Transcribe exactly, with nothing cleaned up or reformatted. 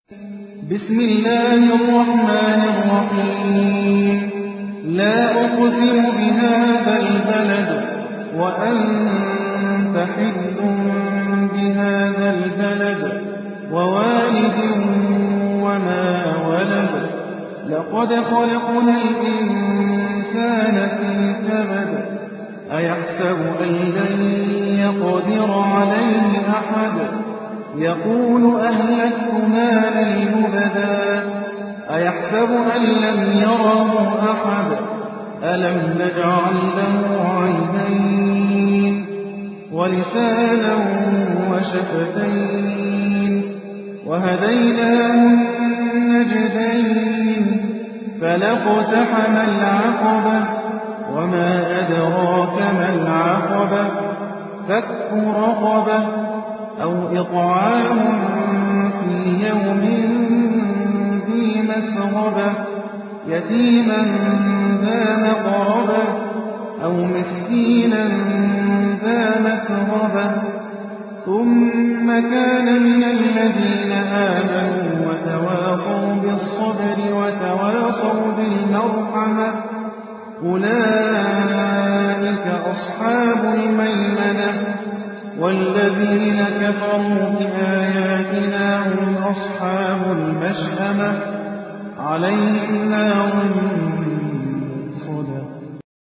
بسم الله الرحمن الرحيم لا أقسم بهذا البلد وأنت حل بهذا البلد ووالد وما ولد لقد خلقنا الإنسان في كبد أيحسب أن لن يقدر عليه أحد يقول أهلكت مالا لبدا أيحسب أن لم يره أحد ألم نجعل له عينين ولسانا وشفتين وهديناه النجدين فلاقتحم العقبة وما أدراك ما العقبة فك رقبة أو إطعام في يوم ذي مسغبة يتيما ذا مقربة أو مسكينا ذا متربة ثم كان من الذين آمنوا وتواصوا بالصبر وتواصوا بالمرحمة أولئك أصحاب الميمنة والذين كفروا بآياتنا هم أصحاب المشأمة عليهم نار